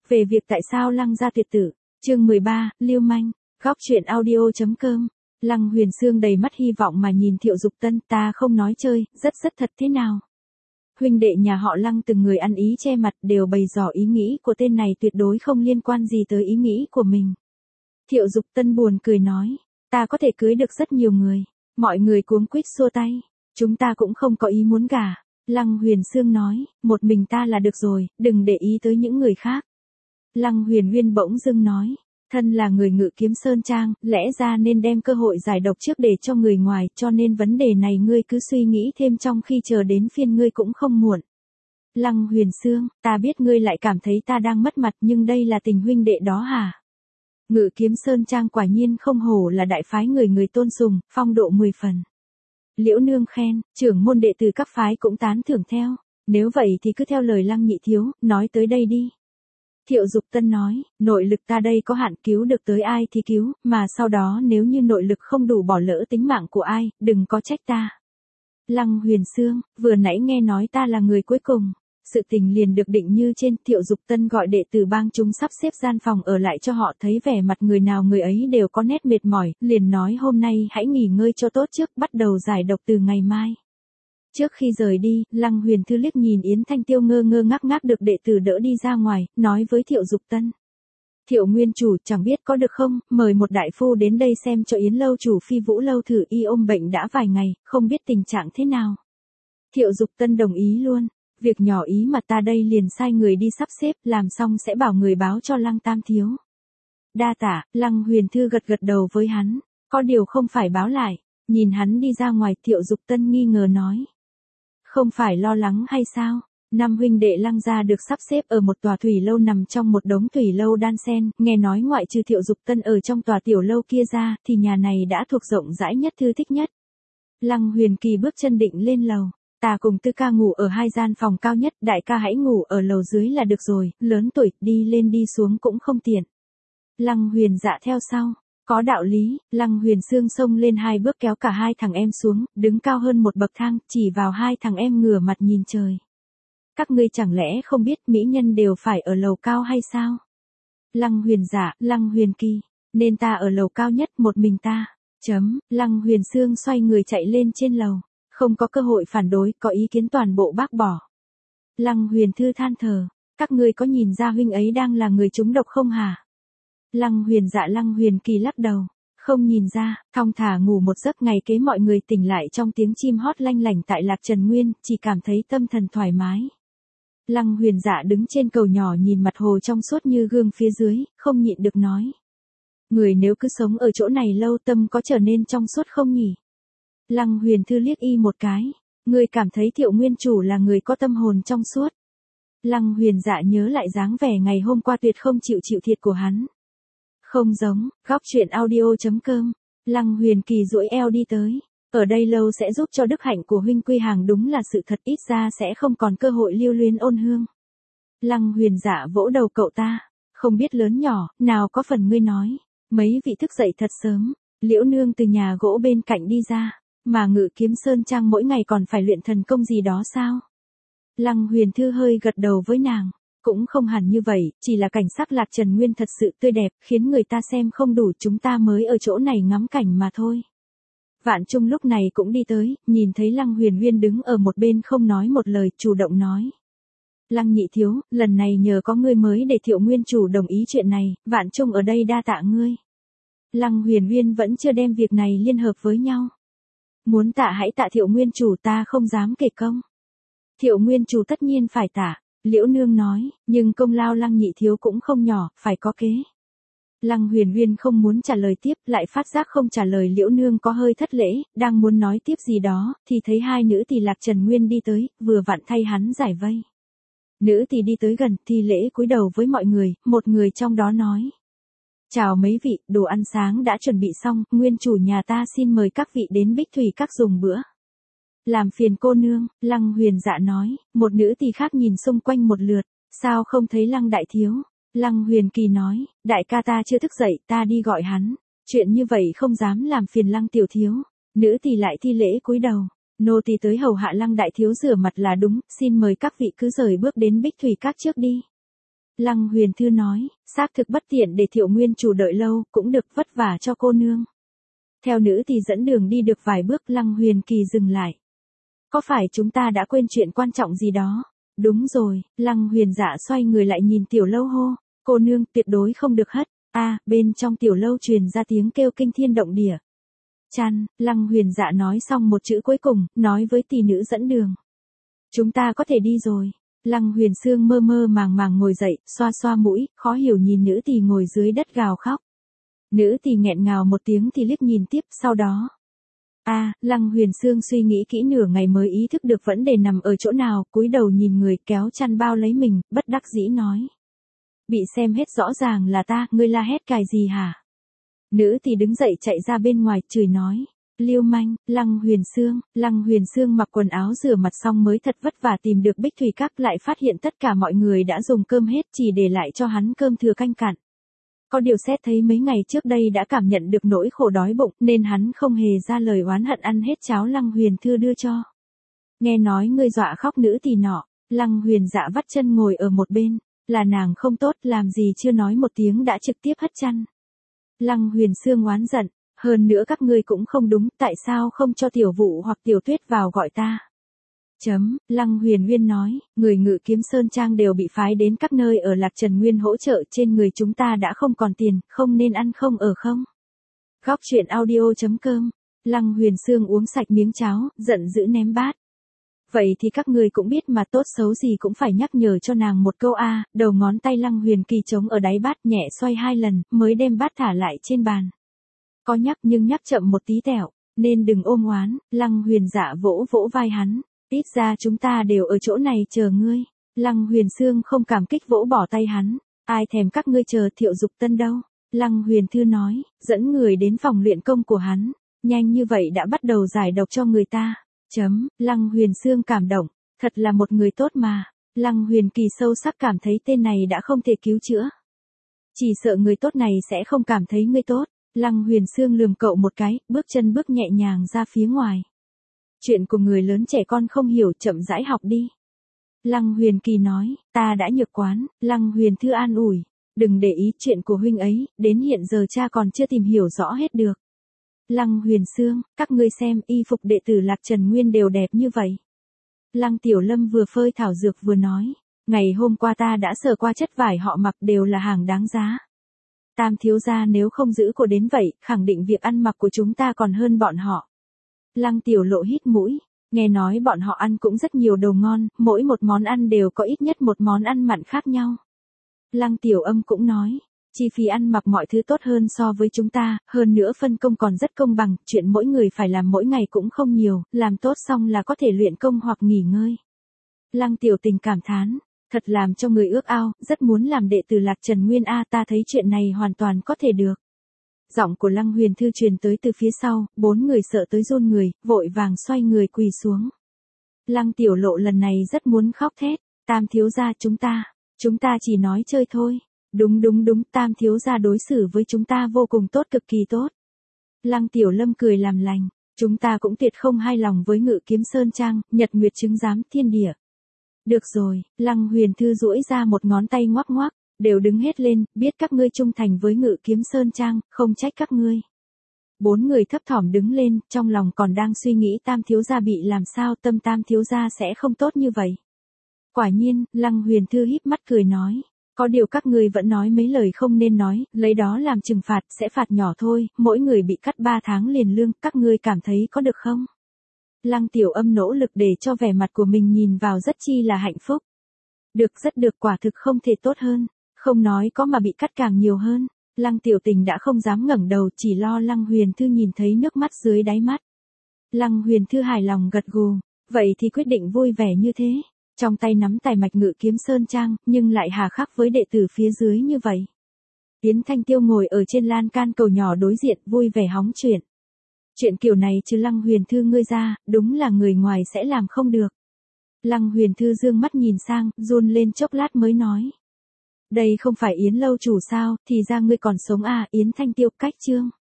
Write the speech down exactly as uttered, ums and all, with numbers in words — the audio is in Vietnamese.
Về việc tại sao Lăng gia tuyệt tử, chương mười ba, Lưu manh, góc truyện audio.com. Lăng Huyền Sương đầy mắt hy vọng mà nhìn Thiệu Dục Tân, ta không nói chơi, rất rất thật thế nào. Huynh đệ nhà họ Lăng từng người ăn ý che mặt đều bày tỏ ý nghĩ của tên này tuyệt đối không liên quan gì tới ý nghĩ của mình. Thiệu Dục Tân buồn cười nói, ta có thể cưới được rất nhiều người, mọi người cuống quýt xua tay, chúng ta cũng không có ý muốn gả. Lăng Huyền Sương nói, một mình ta là được rồi, đừng để ý tới những người khác. Lăng Huyền Uyên bỗng dưng nói, thân là người Ngự Kiếm Sơn Trang, lẽ ra nên đem cơ hội giải độc trước để cho người ngoài, cho nên vấn đề này ngươi cứ suy nghĩ thêm trong khi chờ đến phiên ngươi cũng không muộn. Lăng Huyền Sương, ta biết ngươi lại cảm thấy ta đang mất mặt nhưng đây là tình huynh đệ đó hả? Ngự Kiếm Sơn Trang quả nhiên không hổ là đại phái người người tôn sùng, phong độ mười phần. Liễu Nương khen, trưởng môn đệ tử các phái cũng tán thưởng theo, nếu vậy thì cứ theo lời Lăng nhị thiếu, nói tới đây đi. Thiệu Dục Tân nói, nội lực ta đây có hạn, cứu được tới ai thì cứu, mà sau đó nếu như nội lực không đủ bỏ lỡ tính mạng của ai, đừng có trách ta. Lăng Huyền Sương, vừa nãy nghe nói ta là người cuối cùng, sự tình liền được định như trên. Thiệu Dục Tân gọi đệ tử bang chúng sắp xếp gian phòng ở lại cho họ, thấy vẻ mặt người nào người ấy đều có nét mệt mỏi, liền nói hôm nay hãy nghỉ ngơi cho tốt trước, bắt đầu giải độc từ ngày mai. Trước khi rời đi, Lăng Huyền Thư liếc nhìn Yến Thanh Tiêu ngơ ngơ ngác ngác được đệ tử đỡ đi ra ngoài, nói với Thiệu Dục Tân. Thiệu nguyên chủ, chẳng biết có được không, mời một đại phu đến đây xem cho Yến lâu chủ Phi Vũ lâu thử y ôm bệnh đã vài ngày, không biết tình trạng thế nào. Thiệu Dục Tân đồng ý luôn, việc nhỏ ý mà ta đây liền sai người đi sắp xếp, làm xong sẽ bảo người báo cho Lăng tam thiếu. Đa tạ. Lăng Huyền Thư gật gật đầu với hắn, có điều không phải báo lại. Nhìn hắn đi ra ngoài, Thiệu Dục Tân nghi ngờ nói. Không phải lo lắng hay sao? Năm huynh đệ Lăng gia được sắp xếp ở một tòa thủy lâu nằm trong một đống thủy lâu đan xen, nghe nói ngoại trừ Thiệu Dục Tân ở trong tòa tiểu lâu kia ra, thì nhà này đã thuộc rộng rãi nhất, thư thích nhất. Lăng Huyền Kỳ bước chân định lên lầu, ta cùng Tư ca ngủ ở hai gian phòng cao nhất, đại ca hãy ngủ ở lầu dưới là được rồi, lớn tuổi, đi lên đi xuống cũng không tiện. Lăng Huyền dạ theo sau. Có đạo lý. Lăng Huyền Sương xông lên hai bước kéo cả hai thằng em xuống, đứng cao hơn một bậc thang, chỉ vào hai thằng em ngửa mặt nhìn trời. Các ngươi chẳng lẽ không biết mỹ nhân đều phải ở lầu cao hay sao? Lăng Huyền dạ, Lăng Huyền Kỳ, nên ta ở lầu cao nhất, một mình ta. Chấm. Lăng Huyền Sương xoay người chạy lên trên lầu, không có cơ hội phản đối, có ý kiến toàn bộ bác bỏ. Lăng Huyền Thư than thở, các ngươi có nhìn ra huynh ấy đang là người trúng độc không hả? Lăng Huyền dạ Lăng Huyền Kỳ lắc đầu, không nhìn ra, thong thả ngủ một giấc. Ngày kế mọi người tỉnh lại trong tiếng chim hót lanh lảnh tại Lạc Trần Nguyên, chỉ cảm thấy tâm thần thoải mái. Lăng Huyền dạ đứng trên cầu nhỏ nhìn mặt hồ trong suốt như gương phía dưới, không nhịn được nói. Người nếu cứ sống ở chỗ này lâu tâm có trở nên trong suốt không nhỉ? Lăng Huyền Thư liếc y một cái, người cảm thấy Thiệu nguyên chủ là người có tâm hồn trong suốt. Lăng Huyền dạ nhớ lại dáng vẻ ngày hôm qua tuyệt không chịu chịu thiệt của hắn. Không giống. Góc truyện audio.com. Lăng Huyền Kỳ duỗi eo đi tới. Ở đây lâu sẽ giúp cho đức hạnh của huynh quy hàng, đúng là sự thật, ít ra sẽ không còn cơ hội lưu luyến ôn hương. Lăng Huyền dạ vỗ đầu cậu ta. Không biết lớn nhỏ, nào có phần ngươi nói. Mấy vị thức dậy thật sớm. Liễu Nương từ nhà gỗ bên cạnh đi ra. Mà Ngự Kiếm Sơn Trang mỗi ngày còn phải luyện thần công gì đó sao? Lăng Huyền Thư hơi gật đầu với nàng. Cũng không hẳn như vậy, chỉ là cảnh sắc Lạc Trần Nguyên thật sự tươi đẹp, khiến người ta xem không đủ, chúng ta mới ở chỗ này ngắm cảnh mà thôi. Vạn Trung lúc này cũng đi tới, nhìn thấy Lăng Huyền Uyên đứng ở một bên không nói một lời, chủ động nói. Lăng nhị thiếu, lần này nhờ có ngươi mới để Thiệu nguyên chủ đồng ý chuyện này, Vạn Trung ở đây đa tạ ngươi. Lăng Huyền Uyên vẫn chưa đem việc này liên hợp với nhau. Muốn tạ hãy tạ Thiệu nguyên chủ, ta không dám kể công. Thiệu nguyên chủ tất nhiên phải tạ. Liễu Nương nói, nhưng công lao Lăng nhị thiếu cũng không nhỏ, phải có kế. Lăng Huyền Uyên không muốn trả lời tiếp, lại phát giác không trả lời Liễu Nương có hơi thất lễ, đang muốn nói tiếp gì đó, thì thấy hai nữ tỳ Lạc Trần Nguyên đi tới, vừa vặn thay hắn giải vây. Nữ tỳ đi tới gần, thi lễ cúi đầu với mọi người, một người trong đó nói. Chào mấy vị, đồ ăn sáng đã chuẩn bị xong, nguyên chủ nhà ta xin mời các vị đến Bích Thủy Các dùng bữa. Làm phiền cô nương. Lăng Huyền dạ nói. Một nữ tỳ khác nhìn xung quanh một lượt, sao không thấy Lăng đại thiếu? Lăng Huyền Kỳ nói, đại ca ta chưa thức dậy, ta đi gọi hắn. Chuyện như vậy không dám làm phiền Lăng tiểu thiếu. Nữ tỳ lại thi lễ cúi đầu. Nô tỳ tới hầu hạ Lăng đại thiếu rửa mặt là đúng, xin mời các vị cứ rời bước đến Bích Thủy Các trước đi. Lăng Huyền Thư nói, xác thực bất tiện để Thiệu Nguyên chủ đợi lâu, cũng được, vất vả cho cô nương. Theo nữ thì dẫn đường đi được vài bước, Lăng Huyền Kỳ dừng lại. Có phải chúng ta đã quên chuyện quan trọng gì đó? Đúng rồi, Lăng Huyền Dạ xoay người lại nhìn tiểu lâu hô, cô nương tuyệt đối không được hất. A, à, bên trong tiểu lâu truyền ra tiếng kêu kinh thiên động địa. Chăn, Lăng Huyền Dạ nói xong một chữ cuối cùng, nói với tỷ nữ dẫn đường. Chúng ta có thể đi rồi. Lăng Huyền Sương mơ mơ màng màng ngồi dậy, xoa xoa mũi, khó hiểu nhìn nữ tỳ ngồi dưới đất gào khóc. Nữ tỳ nghẹn ngào một tiếng thì liếc nhìn tiếp, sau đó. A, à, Lăng Huyền Sương suy nghĩ kỹ nửa ngày mới ý thức được vấn đề nằm ở chỗ nào, cúi đầu nhìn người kéo chăn bao lấy mình, bất đắc dĩ nói. Bị xem hết rõ ràng là ta, ngươi la hét cài gì hả? Nữ thì đứng dậy chạy ra bên ngoài, chửi nói. Liêu manh, Lăng Huyền Sương, Lăng Huyền Sương mặc quần áo rửa mặt xong mới thật vất vả tìm được Bích Thủy Các, lại phát hiện tất cả mọi người đã dùng cơm hết, chỉ để lại cho hắn cơm thừa canh cặn. Có điều xét thấy mấy ngày trước đây đã cảm nhận được nỗi khổ đói bụng, nên hắn không hề ra lời oán hận ăn hết cháo Lăng Huyền Thư đưa cho. Nghe nói ngươi dọa khóc nữ thì nọ, Lăng Huyền Dạ vắt chân ngồi ở một bên, là nàng không tốt, làm gì chưa nói một tiếng đã trực tiếp hất chăn. Lăng Huyền Sương oán giận, hơn nữa các ngươi cũng không đúng, tại sao không cho Tiểu Vũ hoặc Tiểu Tuyết vào gọi ta? Chấm, Lăng Huyền Nguyên nói, người Ngự Kiếm Sơn Trang đều bị phái đến các nơi ở Lạc Trần Nguyên hỗ trợ, trên người chúng ta đã không còn tiền, không nên ăn không ở không. Góc truyện audio chấm com, Lăng Huyền Sương uống sạch miếng cháo, giận dữ ném bát. Vậy thì các ngươi cũng biết mà, tốt xấu gì cũng phải nhắc nhở cho nàng một câu a. À, đầu ngón tay Lăng Huyền Kỳ trống ở đáy bát nhẹ xoay hai lần, mới đem bát thả lại trên bàn. Có nhắc nhưng nhắc chậm một tí tẹo, nên đừng ôm oán. Lăng Huyền Dạ vỗ vỗ vai hắn, ít ra chúng ta đều ở chỗ này chờ ngươi. Lăng Huyền Sương không cảm kích vỗ bỏ tay hắn, ai thèm các ngươi chờ Thiệu Dục Tân đâu. Lăng Huyền Thư nói, dẫn người đến phòng luyện công của hắn, nhanh như vậy đã bắt đầu giải độc cho người ta. Chấm, Lăng Huyền Sương cảm động, thật là một người tốt mà. Lăng Huyền Kỳ sâu sắc cảm thấy tên này đã không thể cứu chữa. Chỉ sợ người tốt này sẽ không cảm thấy ngươi tốt. Lăng Huyền Sương lườm cậu một cái, bước chân bước nhẹ nhàng ra phía ngoài. Chuyện của người lớn trẻ con không hiểu, chậm rãi học đi. Lăng Huyền Kỳ nói, ta đã nhược quán. Lăng Huyền Thư an ủi, đừng để ý chuyện của huynh ấy, đến hiện giờ cha còn chưa tìm hiểu rõ hết được. Lăng Huyền Sương, các ngươi xem, y phục đệ tử Lạc Trần Nguyên đều đẹp như vậy. Lăng Tiểu Lâm vừa phơi thảo dược vừa nói, ngày hôm qua ta đã sờ qua chất vải họ mặc đều là hàng đáng giá. Tam thiếu gia nếu không giữ cô đến vậy, khẳng định việc ăn mặc của chúng ta còn hơn bọn họ. Lăng Tiểu Lộ hít mũi, nghe nói bọn họ ăn cũng rất nhiều đồ ngon, mỗi một món ăn đều có ít nhất một món ăn mặn khác nhau. Lăng Tiểu Âm cũng nói, chi phí ăn mặc mọi thứ tốt hơn so với chúng ta, hơn nữa phân công còn rất công bằng, chuyện mỗi người phải làm mỗi ngày cũng không nhiều, làm tốt xong là có thể luyện công hoặc nghỉ ngơi. Lăng Tiểu Tình cảm thán, thật làm cho người ước ao, rất muốn làm đệ tử Lạc Trần Nguyên a, ta thấy chuyện này hoàn toàn có thể được. Giọng của Lăng Huyền Thư truyền tới từ phía sau, bốn người sợ tới run người, vội vàng xoay người quỳ xuống. Lăng Tiểu Lộ lần này rất muốn khóc thét, Tam thiếu gia chúng ta, chúng ta chỉ nói chơi thôi. Đúng đúng đúng, Tam thiếu gia đối xử với chúng ta vô cùng tốt, cực kỳ tốt. Lăng Tiểu Lâm cười làm lành, chúng ta cũng tuyệt không hài lòng với Ngự Kiếm Sơn Trang, Nhật Nguyệt chứng giám thiên địa. Được rồi, Lăng Huyền Thư duỗi ra một ngón tay ngoắc ngoắc, đều đứng hết lên, biết các ngươi trung thành với Ngự Kiếm Sơn Trang, không trách các ngươi. Bốn người thấp thỏm đứng lên, trong lòng còn đang suy nghĩ Tam thiếu gia bị làm sao, tâm Tam thiếu gia sẽ không tốt như vậy. Quả nhiên, Lăng Huyền Thư híp mắt cười nói, có điều các ngươi vẫn nói mấy lời không nên nói, lấy đó làm trừng phạt, sẽ phạt nhỏ thôi, mỗi người bị cắt ba tháng liền lương, các ngươi cảm thấy có được không? Lăng Tiểu Âm nỗ lực để cho vẻ mặt của mình nhìn vào rất chi là hạnh phúc. Được, rất được, quả thực không thể tốt hơn, không nói có mà bị cắt càng nhiều hơn. Lăng Tiểu Tình đã không dám ngẩng đầu, chỉ lo Lăng Huyền Thư nhìn thấy nước mắt dưới đáy mắt. Lăng Huyền Thư hài lòng gật gù, vậy thì quyết định vui vẻ như thế. Trong tay nắm tài mạch Ngự Kiếm Sơn Trang, nhưng lại hà khắc với đệ tử phía dưới như vậy. Yến Thanh Tiêu ngồi ở trên lan can cầu nhỏ đối diện, vui vẻ hóng chuyện. Chuyện kiểu này chứ Lăng Huyền Thư ngươi ra, đúng là người ngoài sẽ làm không được. Lăng Huyền Thư dương mắt nhìn sang, run lên chốc lát mới nói. Đây không phải Yến lâu chủ sao, thì ra ngươi còn sống à, Yến Thanh Tiêu cách chương.